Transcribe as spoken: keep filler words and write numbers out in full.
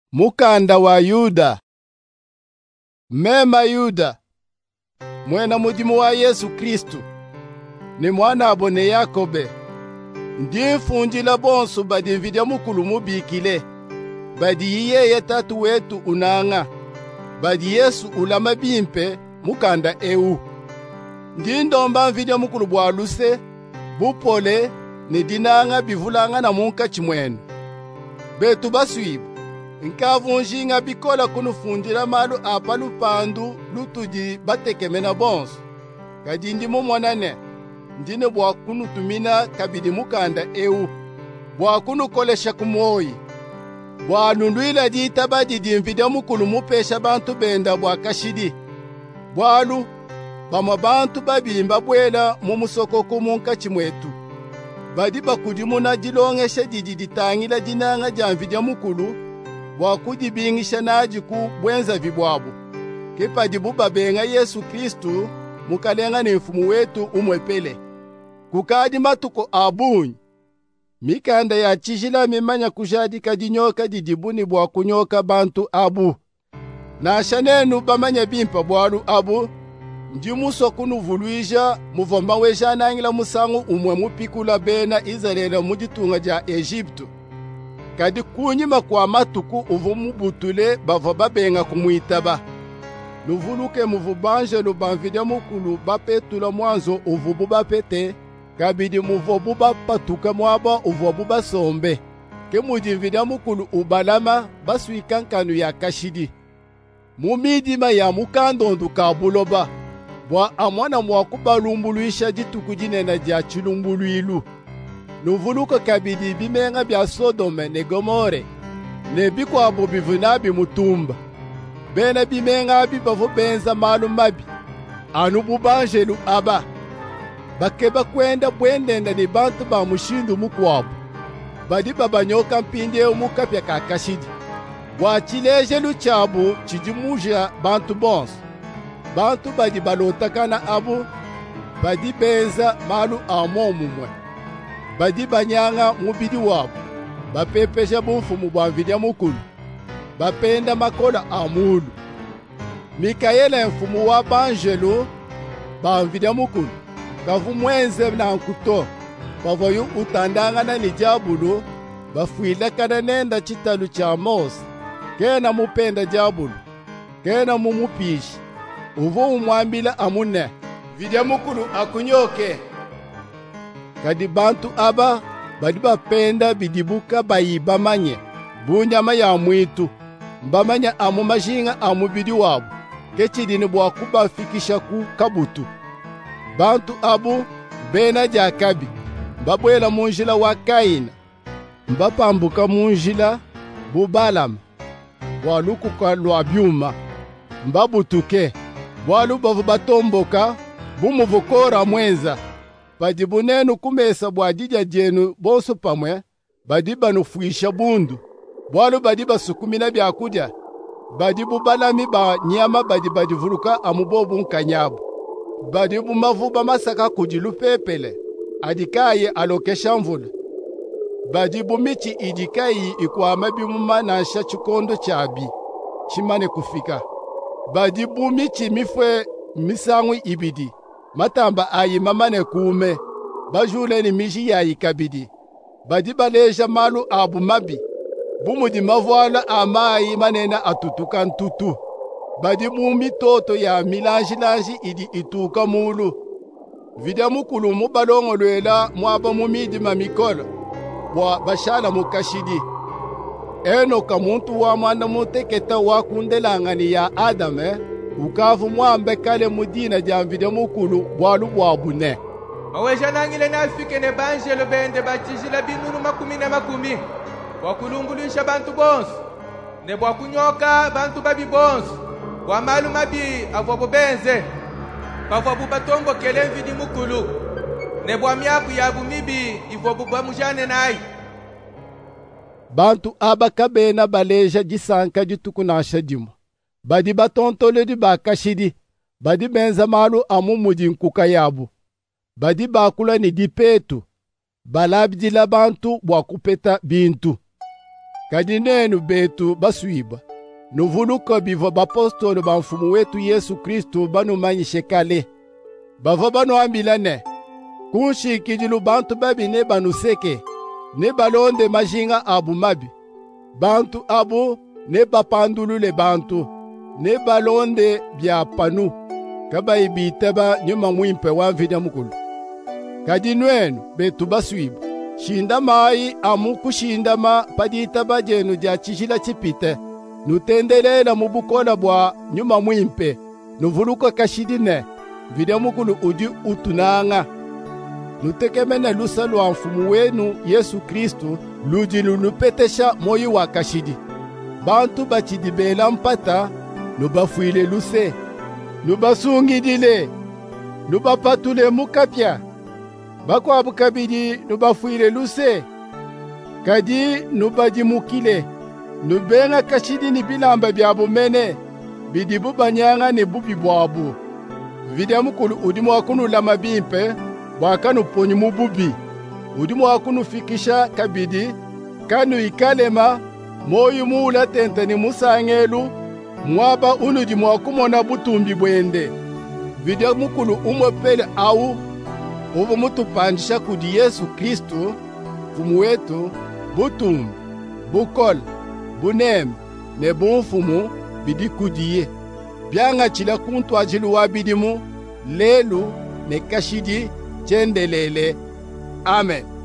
Mukanda wa Yuda. Mema Yuda, mwena mudimu wa Yesu Kristu, ni mwana abone Yakobe. Ndi mfunjila bonsu badi mvidya mukulu mubikile, badi yiyeye tatu wetu unanga, badi Yesu ulama bimpe mukanda eu. Ndi ndomba mvidya mukulu bwaluse, bupole, ni dinanga bivulanga na munka chimwenu. Betu baswibu, nkavunjinga bikola kunufunjila malu apa lupandu lutudi batekemena bonso. Kadi ndi mumwanane, ndine bwakunu tumina kabidi mukanda eu. Bwakunu kolesha kumoyi. Bwanunduila dita badi dimvidya mukulu mupesha bantu benda bwakashidi. Bwalu, bama bantu babimba bwela mumusoko kumunka chimwetu. Badi bakudimuna dilongesha didi ditangila dinanga jamvidya mukulu, bwakudibingisha naji ku bwenza vibwabu. Kipadi bubabenga Yesu Kristu, mukalenga ni mfumu wetu umwepele. Kukadi matuko abunyi. Mikanda ya chijila mimanya kujadi kadinyoka didibuni bwakunyoka bantu abu. Na shanenu bamanya bimpa bwalu abu, ndi muso kunuvuluija muvomba weja nangila musangu umwe mupikula bena Israela muditunga ja Egyptu. Kadi kunyima kwa matuku uvu mubutule bava babenga kumuitaba. Nuvuluke muvubanje lubamvidya mukulu bapetula mwanzo uvu bubapete, kabidi muvo bubapatuka mwaba uvu bubasombe. Ke mudimvidya mukulu ubalama baswikankanu ya kashidi. Mumidima ya mukandondu kabuloba, bwa amwana mwakubalumbuluisha dituku dinena dia chilumbuluilu. Nuvuluka kabidi bimenga bia Sodome ne Gomore, ne bikwabu bivunabi mutumba. Bena bimenga bibavu benza malu mabi, anu bubanjelu aba. Bakeba kwenda bwendenda ni bantu ba mushindu mukwabu. Badi babanyoka mpinde umukapya kakashidi. Bwachilejelu chabu chidimuja bantu bonso. Bantu badi balotakana abu, badi benza malu amomumwe. Badi banyanga mubidi wabu, bapepesha bumfumu bwamvidya mukulu, bapenda makola amulu. Mikaela mfumu wa banjelu bamvidya mukulu, kavu mwenze na nkuto, pavoyu utandanga na nijabulu, bafuila kana nenda chitalu cha Mose, kena mupenda jabulu, kena mumupishi, uvu umwambila amune, vidya mukulu akunyoke. Kadi bantu aba, badi bapenda bidibuka bayiba manye, bunyama ya mwitu, mbamanya amu majinga amu bidi wabu, kechidini bwakuba fikisha ku kabutu. Bantu abu, bena jakabi, mbabwela munjila wa Kaina, mbapambuka munjila bubalama, bwaluku kwa lwa byuma, mbabutuke, bwalu bavu batomboka, bumuvukora mwenza. Badi bunenu kumesa bwadija jenu bonso pamwe, badi banufuisha bundu. Bwalu badi basukumina byakuja, badi bubalami ba nyama badi badi vuluka amubobu nkanyabu. Badi bumavuba masaka kujilu pepele, adikaye alokesha mvula. Badi bumichi idikayi ikuama bimuma na nsha chikondo chabi, chimane kufika. Badi bumichi mifwe misangwi ibidi. Matamba ayi mamane kume, bajule ni miji ya ikabidi. Badi baleja malu abu mabi, bumudi mavuala amayi manena atutuka ntutu. Badi bumi toto ya milanji lanji idi ituka mulu. Vidya mukulu mubalongo lwela mwaba mumidi mamikola, wa bashala mukashidi. Eno kamuntu wa mwana muteketa wakundelangani ya Adame, ukavu mwambe kale mudina jamvidya mukulu bwalu bwabune. Maweja nangile nafike ne banjelo bende batijila binunu makumi na makumi. Wakulumbulisha bantu bonsu. Ne bwakunyoka bantu babi bonsu. Wamalu mabi avwabu benze. Pavwabu batombo kele mvidi mukulu. Ne bwamyaku yabu mibi ivwabu bamujane nai. Bantu aba kabena baleja jisanka jitukunasha jimu. Badi batontole di bakashidi, badi benza malu amu mudi nkuka yabu. Badi bakula ni dipetu, balabdila bantu bwakupeta bintu. Kadi nenu betu baswiba, nuvuluka biva bapostolo ba mfumu wetu Yesu Kristu banumanyishe kale. Bava banuambilane, kunshikidilu bantu babi ne banuseke, ne balonde majinga abu mabi. Bantu abu ne bapandulule bantu, ne balonde bya panu, kaba ibiteba nyuma mwimpe wa mvida mukulu. Kadi nwenu betu baswiba, shindamai amu kushindama padita bajenu ja chishila chipite, nutendelela mubukola bwa nyuma mwimpe, nuvuluka kashidine, mvida mukulu udi utunanga. Nutekemene lusa lwa mfumu wenu Yesu Kristu, ludi lulupetesha moyi wa kashidi. Bantu bachidibela mpata, nubafuile luse, nubasungidile, nubapatule mukapya. Bako abukabidi nubafuile luse, kadi nubajimukile, nubenga kashidi ni bilamba byabumene, bidibu banyanga ni bubi bwabu. Vidya mukulu udimu wakunu lama bimpe, wakanu ponyi mububi. Udimu wakunu fikisha kabidi, kanu ikalema, moyu muula tente ni musangelu, mwaba unudimu wakumona butumbi bwende. Vidya mukulu umopele au, ubu mutupanjisha kudi Yesu Kristu, fumu wetu, butumbi, bukol, bunem, ne bunfumu, bidi kudiye. Byanga chila kuntu ajilu wabidimu, lelu, ne kashidi, chendelele. Amen.